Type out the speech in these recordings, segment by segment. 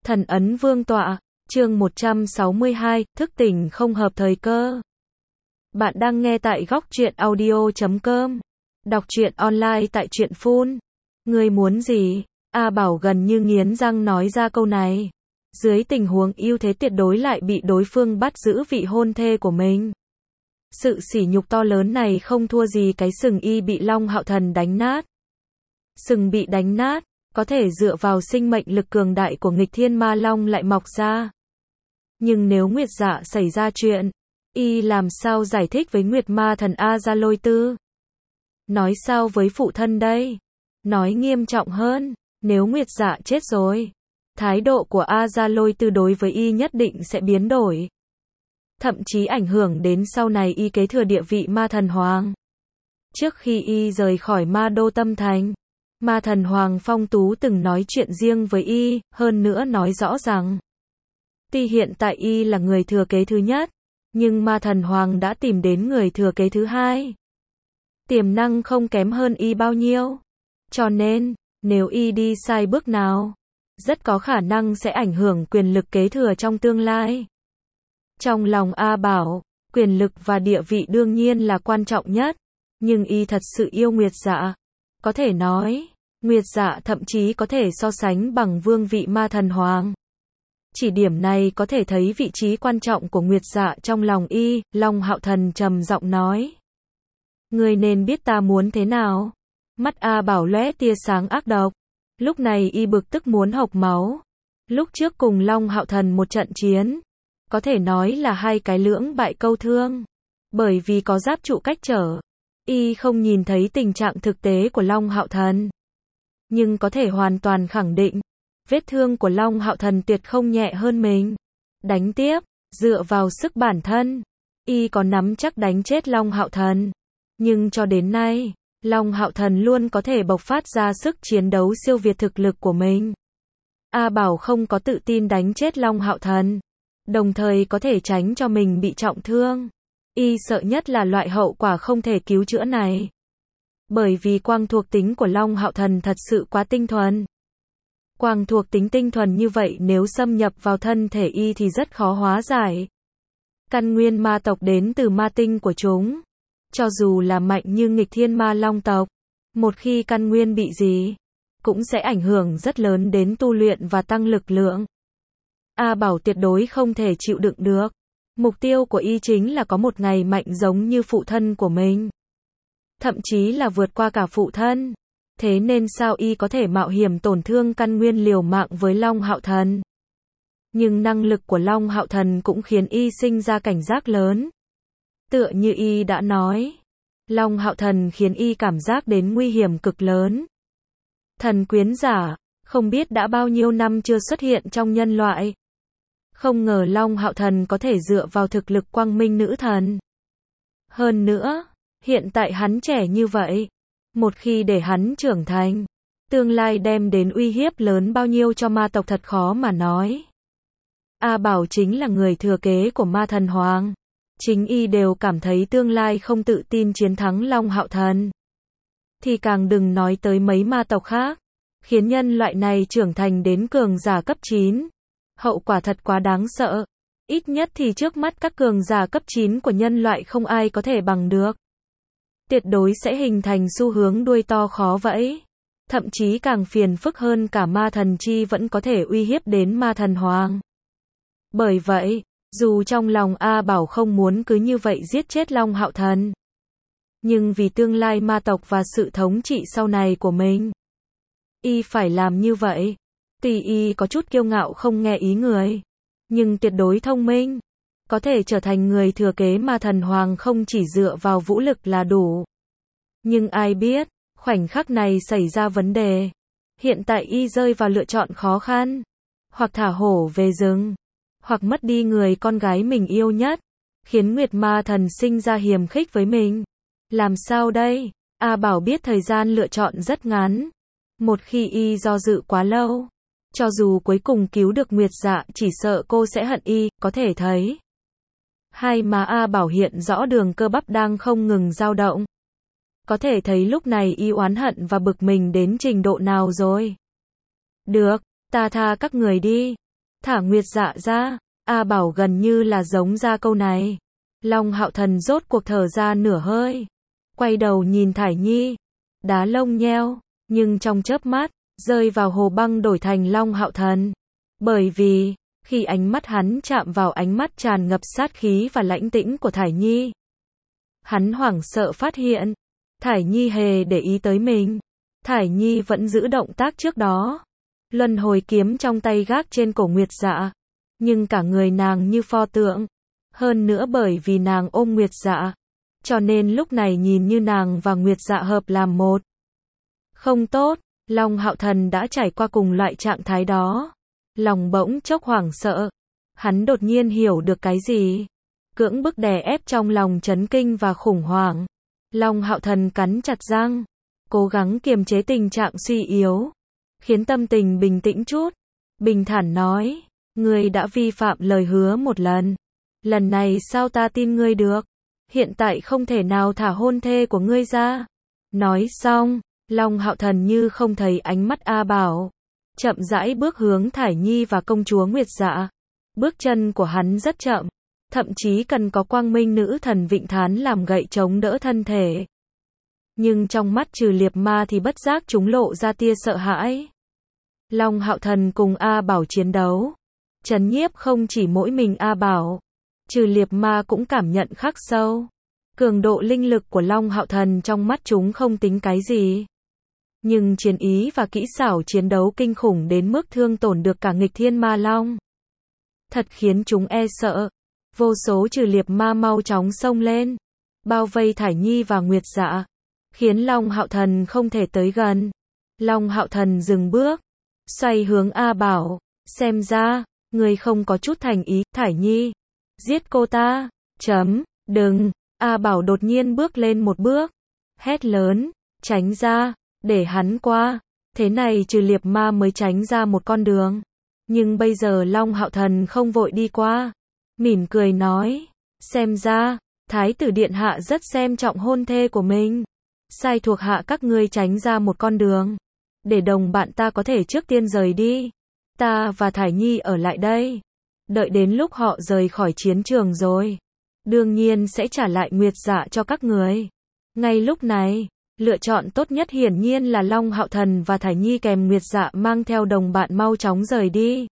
Thần ấn vương tọa, chương 162, thức tỉnh không hợp thời cơ. Bạn đang nghe tại góc truyện audio.com. Đọc truyện online tại truyện phun. Ngươi muốn gì? A Bảo gần như nghiến răng nói ra câu này. Dưới tình huống ưu thế tuyệt đối lại bị đối phương bắt giữ vị hôn thê của mình. Sự sỉ nhục to lớn này không thua gì cái sừng y bị Long Hạo Thần đánh nát. Sừng bị đánh nát, có thể dựa vào sinh mệnh lực cường đại của nghịch thiên ma long lại mọc ra. Nhưng nếu Nguyệt Dạ xảy ra chuyện, y làm sao giải thích với Nguyệt Ma Thần A Gia Lôi Tư? Nói sao với phụ thân đây? Nói nghiêm trọng hơn, nếu Nguyệt Dạ chết rồi, thái độ của A Gia Lôi Tư đối với y nhất định sẽ biến đổi. Thậm chí ảnh hưởng đến sau này y kế thừa địa vị Ma Thần Hoàng. Trước khi y rời khỏi Ma Đô Tâm Thành, Ma Thần Hoàng Phong Tú từng nói chuyện riêng với y, hơn nữa nói rõ rằng tuy hiện tại y là người thừa kế thứ nhất, nhưng Ma Thần Hoàng đã tìm đến người thừa kế thứ hai. Tiềm năng không kém hơn y bao nhiêu. Cho nên, nếu y đi sai bước nào, rất có khả năng sẽ ảnh hưởng quyền lực kế thừa trong tương lai. Trong lòng A Bảo, quyền lực và địa vị đương nhiên là quan trọng nhất, nhưng y thật sự yêu Nguyệt Dạ. Có thể nói, Nguyệt Dạ thậm chí có thể so sánh bằng vương vị Ma Thần Hoàng. Chỉ điểm này có thể thấy vị trí quan trọng của Nguyệt Dạ trong lòng y. Long Hạo Thần trầm giọng nói. Ngươi nên biết ta muốn thế nào. Mắt A Bảo lóe tia sáng ác độc. Lúc này y bực tức muốn hộc máu. Lúc trước cùng Long Hạo Thần một trận chiến, có thể nói là hai cái lưỡng bại câu thương. Bởi vì có giáp trụ cách trở, y không nhìn thấy tình trạng thực tế của Long Hạo Thần. Nhưng có thể hoàn toàn khẳng định, vết thương của Long Hạo Thần tuyệt không nhẹ hơn mình. Đánh tiếp, dựa vào sức bản thân, y có nắm chắc đánh chết Long Hạo Thần. Nhưng cho đến nay, Long Hạo Thần luôn có thể bộc phát ra sức chiến đấu siêu việt thực lực của mình. A Bảo không có tự tin đánh chết Long Hạo Thần, đồng thời có thể tránh cho mình bị trọng thương. Y sợ nhất là loại hậu quả không thể cứu chữa này. Bởi vì quang thuộc tính của Long Hạo Thần thật sự quá tinh thuần. Quang thuộc tính tinh thuần như vậy nếu xâm nhập vào thân thể y thì rất khó hóa giải. Căn nguyên ma tộc đến từ ma tinh của chúng. Cho dù là mạnh như nghịch thiên ma long tộc, một khi căn nguyên bị gì, cũng sẽ ảnh hưởng rất lớn đến tu luyện và tăng lực lượng. A Bảo tuyệt đối không thể chịu đựng được. Mục tiêu của y chính là có một ngày mạnh giống như phụ thân của mình. Thậm chí là vượt qua cả phụ thân. Thế nên sao y có thể mạo hiểm tổn thương căn nguyên liều mạng với Long Hạo Thần. Nhưng năng lực của Long Hạo Thần cũng khiến y sinh ra cảnh giác lớn. Tựa như y đã nói, Long Hạo Thần khiến y cảm giác đến nguy hiểm cực lớn. Thần quyến giả, không biết đã bao nhiêu năm chưa xuất hiện trong nhân loại. Không ngờ Long Hạo Thần có thể dựa vào thực lực quang minh nữ thần. Hơn nữa, hiện tại hắn trẻ như vậy. Một khi để hắn trưởng thành, tương lai đem đến uy hiếp lớn bao nhiêu cho ma tộc thật khó mà nói. A Bảo chính là người thừa kế của Ma Thần Hoàng. Chính y đều cảm thấy tương lai không tự tin chiến thắng Long Hạo Thần. Thì càng đừng nói tới mấy ma tộc khác. Khiến nhân loại này trưởng thành đến cường giả cấp 9. Hậu quả thật quá đáng sợ. Ít nhất thì trước mắt các cường giả cấp 9 của nhân loại không ai có thể bằng được. Tuyệt đối sẽ hình thành xu hướng đuôi to khó vẫy. Thậm chí càng phiền phức hơn cả ma thần chi vẫn có thể uy hiếp đến Ma Thần Hoàng. Bởi vậy, dù trong lòng A Bảo không muốn cứ như vậy giết chết Long Hạo Thần, nhưng vì tương lai ma tộc và sự thống trị sau này của mình, y phải làm như vậy. Tuy y có chút kiêu ngạo không nghe ý người, nhưng tuyệt đối thông minh. Có thể trở thành người thừa kế Ma Thần Hoàng không chỉ dựa vào vũ lực là đủ. Nhưng ai biết, khoảnh khắc này xảy ra vấn đề. Hiện tại y rơi vào lựa chọn khó khăn. Hoặc thả hổ về rừng, hoặc mất đi người con gái mình yêu nhất, khiến Nguyệt Ma Thần sinh ra hiềm khích với mình. Làm sao đây? A Bảo biết thời gian lựa chọn rất ngắn. Một khi y do dự quá lâu, cho dù cuối cùng cứu được Nguyệt Dạ chỉ sợ cô sẽ hận y. Có thể thấy hai má A Bảo hiện rõ đường cơ bắp đang không ngừng dao động. Có thể thấy lúc này y oán hận và bực mình đến trình độ nào rồi. Được, ta tha các người đi. thả Nguyệt Dạ ra. A Bảo gần như là giống ra câu này. Long Hạo Thần rốt cuộc thở ra nửa hơi. Quay đầu nhìn Thải Nhi. Đá lông nheo, nhưng trong chớp mắt, rơi vào Hồ Băng đổi thành Long Hạo Thần. Bởi vì, khi ánh mắt hắn chạm vào ánh mắt tràn ngập sát khí và lãnh tĩnh của Thải Nhi, hắn hoảng sợ phát hiện, Thải Nhi hề để ý tới mình. Thải Nhi vẫn giữ động tác trước đó. Luân hồi kiếm trong tay gác trên cổ Nguyệt Dạ. Nhưng cả người nàng như pho tượng. Hơn nữa bởi vì nàng ôm Nguyệt Dạ, cho nên lúc này nhìn như nàng và Nguyệt Dạ hợp làm một. Không tốt, Long Hạo Thần đã trải qua cùng loại trạng thái đó. Lòng bỗng chốc hoảng sợ. Hắn đột nhiên hiểu được cái gì. Cưỡng bức đè ép trong lòng chấn kinh và khủng hoảng. Long Hạo Thần cắn chặt răng, cố gắng kiềm chế tình trạng suy yếu, khiến tâm tình bình tĩnh chút. Bình thản nói, ngươi đã vi phạm lời hứa một lần. Lần này sao ta tin ngươi được? Hiện tại không thể nào thả hôn thê của ngươi ra. Nói xong, Long Hạo Thần như không thấy ánh mắt A Bảo. Chậm rãi bước hướng Thải Nhi và công chúa Nguyệt Dạ. Bước chân của hắn rất chậm. Thậm chí cần có quang minh nữ thần Vịnh Thán làm gậy chống đỡ thân thể. Nhưng trong mắt Trừ Liệp Ma thì bất giác chúng lộ ra tia sợ hãi. Long Hạo Thần cùng A Bảo chiến đấu. Trấn nhiếp không chỉ mỗi mình A Bảo. Trừ Liệp Ma cũng cảm nhận khắc sâu. Cường độ linh lực của Long Hạo Thần trong mắt chúng không tính cái gì. Nhưng chiến ý và kỹ xảo chiến đấu kinh khủng đến mức thương tổn được cả nghịch thiên ma long. Thật khiến chúng e sợ. Vô số Trừ Liệp Ma mau chóng xông lên, bao vây Thải Nhi và Nguyệt Dạ, khiến Long Hạo Thần không thể tới gần. Long Hạo Thần dừng bước, xoay hướng A Bảo, xem ra, ngươi không có chút thành ý. Thải Nhi, giết cô ta. Đừng. A Bảo đột nhiên bước lên một bước, hét lớn, tránh ra, để hắn qua. Thế này Trừ Liệp Ma mới tránh ra một con đường. Nhưng bây giờ Long Hạo Thần không vội đi qua. Mỉm cười nói, xem ra, Thái tử Điện Hạ rất xem trọng hôn thê của mình. Sai thuộc hạ các ngươi tránh ra một con đường, để đồng bạn ta có thể trước tiên rời đi. Ta và Thải Nhi ở lại đây. Đợi đến lúc họ rời khỏi chiến trường rồi, đương nhiên sẽ trả lại Nguyệt Dạ cho các người. Ngay lúc này, lựa chọn tốt nhất hiển nhiên là Long Hạo Thần và Thải Nhi kèm Nguyệt Dạ mang theo đồng bạn mau chóng rời đi.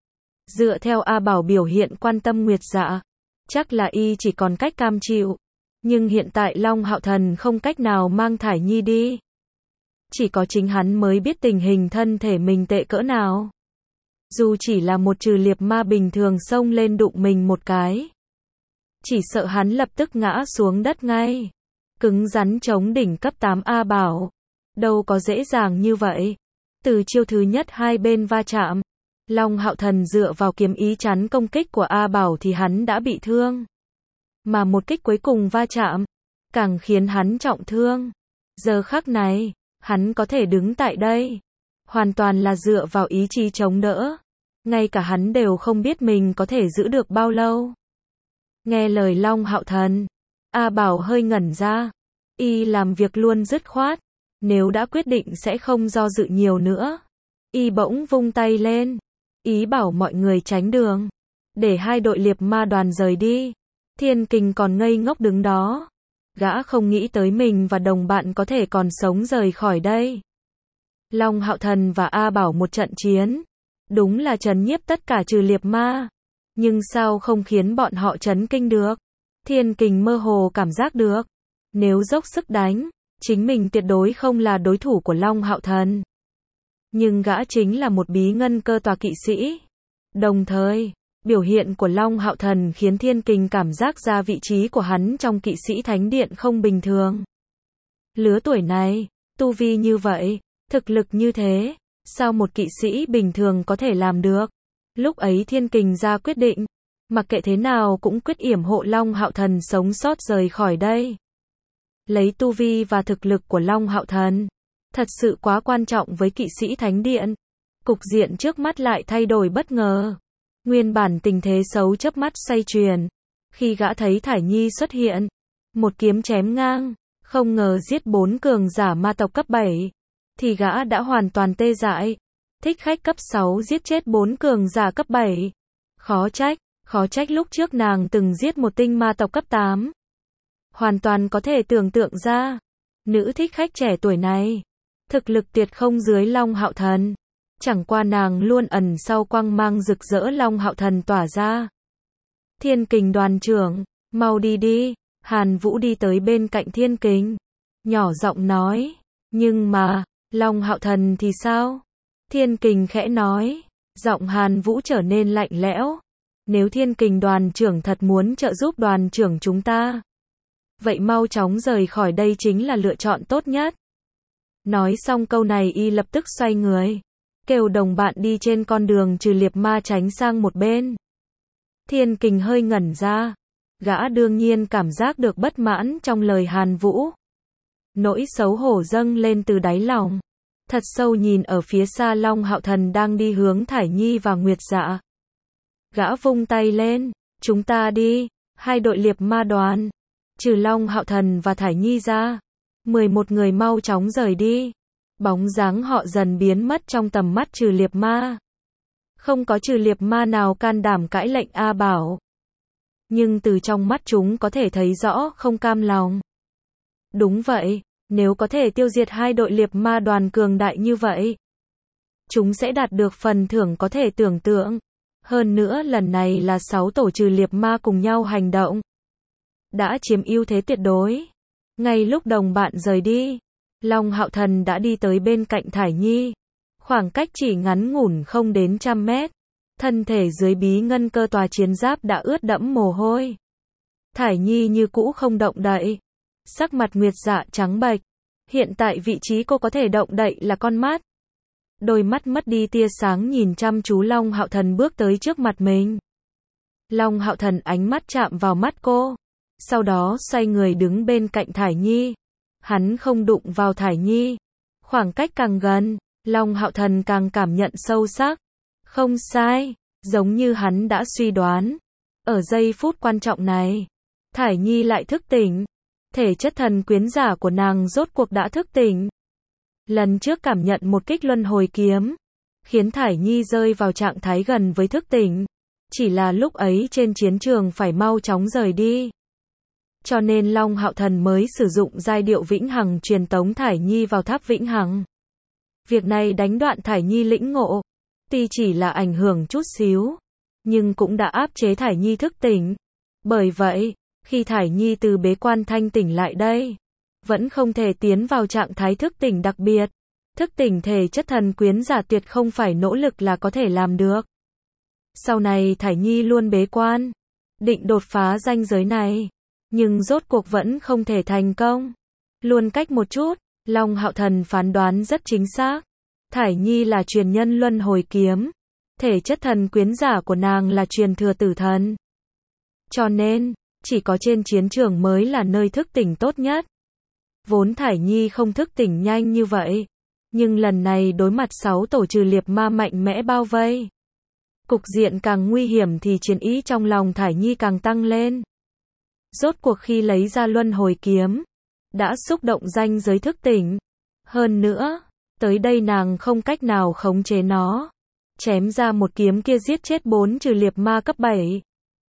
Dựa theo A Bảo biểu hiện quan tâm Nguyệt Dạ, chắc là y chỉ còn cách cam chịu. Nhưng hiện tại Long Hạo Thần không cách nào mang Thải Nhi đi. Chỉ có chính hắn mới biết tình hình thân thể mình tệ cỡ nào. Dù chỉ là một Trừ Liệp Ma bình thường xông lên đụng mình một cái, chỉ sợ hắn lập tức ngã xuống đất ngay. Cứng rắn chống đỉnh cấp 8 A Bảo. Đâu có dễ dàng như vậy. Từ chiêu thứ nhất hai bên va chạm, Long Hạo Thần dựa vào kiếm ý chắn công kích của A Bảo thì hắn đã bị thương. Mà một kích cuối cùng va chạm, càng khiến hắn trọng thương. Giờ khắc này, hắn có thể đứng tại đây, hoàn toàn là dựa vào ý chí chống đỡ. Ngay cả hắn đều không biết mình có thể giữ được bao lâu. Nghe lời Long Hạo Thần, A Bảo hơi ngẩn ra. Y làm việc luôn dứt khoát. Nếu đã quyết định sẽ không do dự nhiều nữa. Y bỗng vung tay lên, ý bảo mọi người tránh đường, để hai đội Liệp Ma đoàn rời đi. Thiên Kình còn ngây ngốc đứng đó. Gã không nghĩ tới mình và đồng bạn có thể còn sống rời khỏi đây. Long Hạo Thần và A Bảo một trận chiến, đúng là trấn nhiếp tất cả Trừ Liệp Ma. Nhưng sao không khiến bọn họ chấn kinh được? Thiên Kình mơ hồ cảm giác được, nếu dốc sức đánh, chính mình tuyệt đối không là đối thủ của Long Hạo Thần. Nhưng gã chính là một bí ngân cơ tòa kỵ sĩ. Đồng thời, biểu hiện của Long Hạo Thần khiến Thiên Kình cảm giác ra vị trí của hắn trong kỵ sĩ thánh điện không bình thường. Lứa tuổi này, tu vi như vậy, thực lực như thế, sao một kỵ sĩ bình thường có thể làm được? Lúc ấy Thiên Kình ra quyết định, mặc kệ thế nào cũng quyết yểm hộ Long Hạo Thần sống sót rời khỏi đây. Lấy tu vi và thực lực của Long Hạo Thần, thật sự quá quan trọng với kỵ sĩ thánh điện. Cục diện trước mắt lại thay đổi bất ngờ. Nguyên bản tình thế xấu chớp mắt xoay chuyển. Khi gã thấy Thải Nhi xuất hiện, một kiếm chém ngang, không ngờ giết 4 cường giả ma tộc cấp 7, thì gã đã hoàn toàn tê dại. Thích khách cấp 6 giết chết 4 cường giả cấp 7. Khó trách lúc trước nàng từng giết một tinh ma tộc cấp 8. Hoàn toàn có thể tưởng tượng ra, nữ thích khách trẻ tuổi này, thực lực tuyệt không dưới Long Hạo Thần. Chẳng qua nàng luôn ẩn sau quang mang rực rỡ Long Hạo Thần tỏa ra. Thiên Kình đoàn trưởng, mau đi đi. Hàn Vũ đi tới bên cạnh Thiên Kình, nhỏ giọng nói. Nhưng mà, Long Hạo Thần thì sao? Thiên Kình khẽ nói. Giọng Hàn Vũ trở nên lạnh lẽo. Nếu Thiên Kình đoàn trưởng thật muốn trợ giúp đoàn trưởng chúng ta, vậy mau chóng rời khỏi đây chính là lựa chọn tốt nhất. Nói xong câu này y lập tức xoay người, kêu đồng bạn đi trên con đường trừ liệp ma tránh sang một bên. Thiên Kình hơi ngẩn ra, gã đương nhiên cảm giác được bất mãn trong lời Hàn Vũ. Nỗi xấu hổ dâng lên từ đáy lòng, thật sâu nhìn ở phía xa Long Hạo Thần đang đi hướng Thải Nhi và Nguyệt Dạ. Gã vung tay lên, chúng ta đi, 2 đội liệp ma đoàn, trừ Long Hạo Thần và Thải Nhi ra, 11 người mau chóng rời đi. Bóng dáng họ dần biến mất trong tầm mắt trừ liệp ma. Không có trừ liệp ma nào can đảm cãi lệnh A Bảo. Nhưng từ trong mắt chúng có thể thấy rõ không cam lòng. Đúng vậy, nếu có thể tiêu diệt 2 đội liệp ma đoàn cường đại như vậy, chúng sẽ đạt được phần thưởng có thể tưởng tượng. Hơn nữa lần này là 6 tổ trừ liệp ma cùng nhau hành động, đã chiếm ưu thế tuyệt đối. Ngay lúc đồng bạn rời đi, Long Hạo Thần đã đi tới bên cạnh Thải Nhi. Khoảng cách chỉ ngắn ngủn không đến 100 mét. Thân thể dưới bí ngân cơ tòa chiến giáp đã ướt đẫm mồ hôi. Thải Nhi như cũ không động đậy. Sắc mặt Nguyệt Dạ trắng bệch. Hiện tại vị trí cô có thể động đậy là con mắt. Đôi mắt mất đi tia sáng nhìn chăm chú Long Hạo Thần bước tới trước mặt mình. Long Hạo Thần ánh mắt chạm vào mắt cô, sau đó xoay người đứng bên cạnh Thải Nhi. Hắn không đụng vào Thải Nhi. Khoảng cách càng gần, Long Hạo Thần càng cảm nhận sâu sắc. Không sai, giống như hắn đã suy đoán. Ở giây phút quan trọng này, Thải Nhi lại thức tỉnh. Thể chất thần quyến giả của nàng rốt cuộc đã thức tỉnh. Lần trước cảm nhận một kích luân hồi kiếm, khiến Thải Nhi rơi vào trạng thái gần với thức tỉnh. Chỉ là lúc ấy trên chiến trường phải mau chóng rời đi. Cho nên Long Hạo Thần mới sử dụng giai điệu vĩnh hằng truyền tống Thải Nhi vào tháp vĩnh hằng. Việc này đánh đoạn Thải Nhi lĩnh ngộ, tuy chỉ là ảnh hưởng chút xíu, nhưng cũng đã áp chế Thải Nhi thức tỉnh. Bởi vậy, khi Thải Nhi từ bế quan thanh tỉnh lại đây, vẫn không thể tiến vào trạng thái thức tỉnh đặc biệt. Thức tỉnh thể chất thần quyến giả tuyệt không phải nỗ lực là có thể làm được. Sau này Thải Nhi luôn bế quan, định đột phá ranh giới này, nhưng rốt cuộc vẫn không thể thành công. Luôn cách một chút, Long Hạo Thần phán đoán rất chính xác. Thải Nhi là truyền nhân luân hồi kiếm. Thể chất thần quyến giả của nàng là truyền thừa tử thần. Cho nên, chỉ có trên chiến trường mới là nơi thức tỉnh tốt nhất. Vốn Thải Nhi không thức tỉnh nhanh như vậy, nhưng lần này đối mặt 6 tổ trừ liệp ma mạnh mẽ bao vây, cục diện càng nguy hiểm thì chiến ý trong lòng Thải Nhi càng tăng lên. Rốt cuộc khi lấy ra luân hồi kiếm, đã xúc động ranh giới thức tỉnh. Hơn nữa, tới đây nàng không cách nào khống chế nó. Chém ra một kiếm kia giết chết 4 trừ liệp ma cấp 7.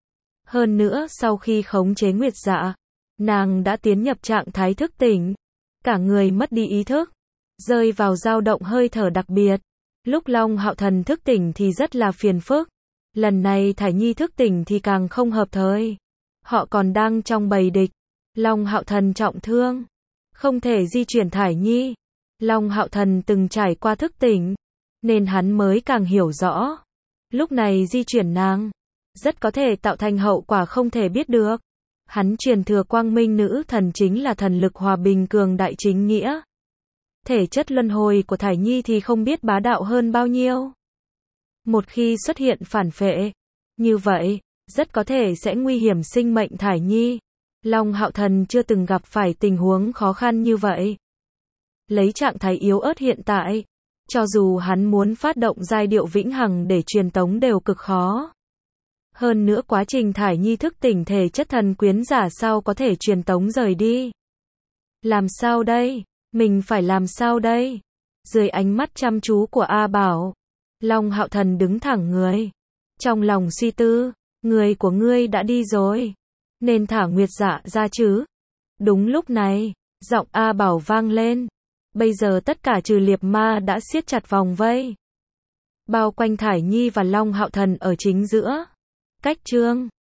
Hơn nữa sau khi khống chế Nguyệt Dạ, nàng đã tiến nhập trạng thái thức tỉnh. Cả người mất đi ý thức, rơi vào dao động hơi thở đặc biệt. Lúc Long Hạo Thần thức tỉnh thì rất là phiền phức. Lần này Thải Nhi thức tỉnh thì càng không hợp thời. Họ còn đang trong bầy địch. Long Hạo Thần trọng thương, không thể di chuyển Thải Nhi. Long Hạo Thần từng trải qua thức tỉnh, nên hắn mới càng hiểu rõ. Lúc này di chuyển nàng, rất có thể tạo thành hậu quả không thể biết được. Hắn truyền thừa quang minh nữ thần chính là thần lực hòa bình cường đại chính nghĩa. Thể chất luân hồi của Thải Nhi thì không biết bá đạo hơn bao nhiêu. Một khi xuất hiện phản phệ, như vậy, rất có thể sẽ nguy hiểm sinh mệnh Thải Nhi. Long Hạo Thần chưa từng gặp phải tình huống khó khăn như vậy. Lấy trạng thái yếu ớt hiện tại, cho dù hắn muốn phát động giai điệu vĩnh hằng để truyền tống đều cực khó. Hơn nữa quá trình Thải Nhi thức tỉnh thể chất thần quyến giả sao có thể truyền tống rời đi. Làm sao đây? Mình phải làm sao đây? Dưới ánh mắt chăm chú của A Bảo, Long Hạo Thần đứng thẳng người. Trong lòng suy tư, người của ngươi đã đi rồi. Nên thả Nguyệt Dạ ra chứ. Đúng lúc này, giọng A Bảo vang lên. Bây giờ tất cả trừ liệp ma đã siết chặt vòng vây. Bao quanh Thải Nhi và Long Hạo Thần ở chính giữa. Cách Trương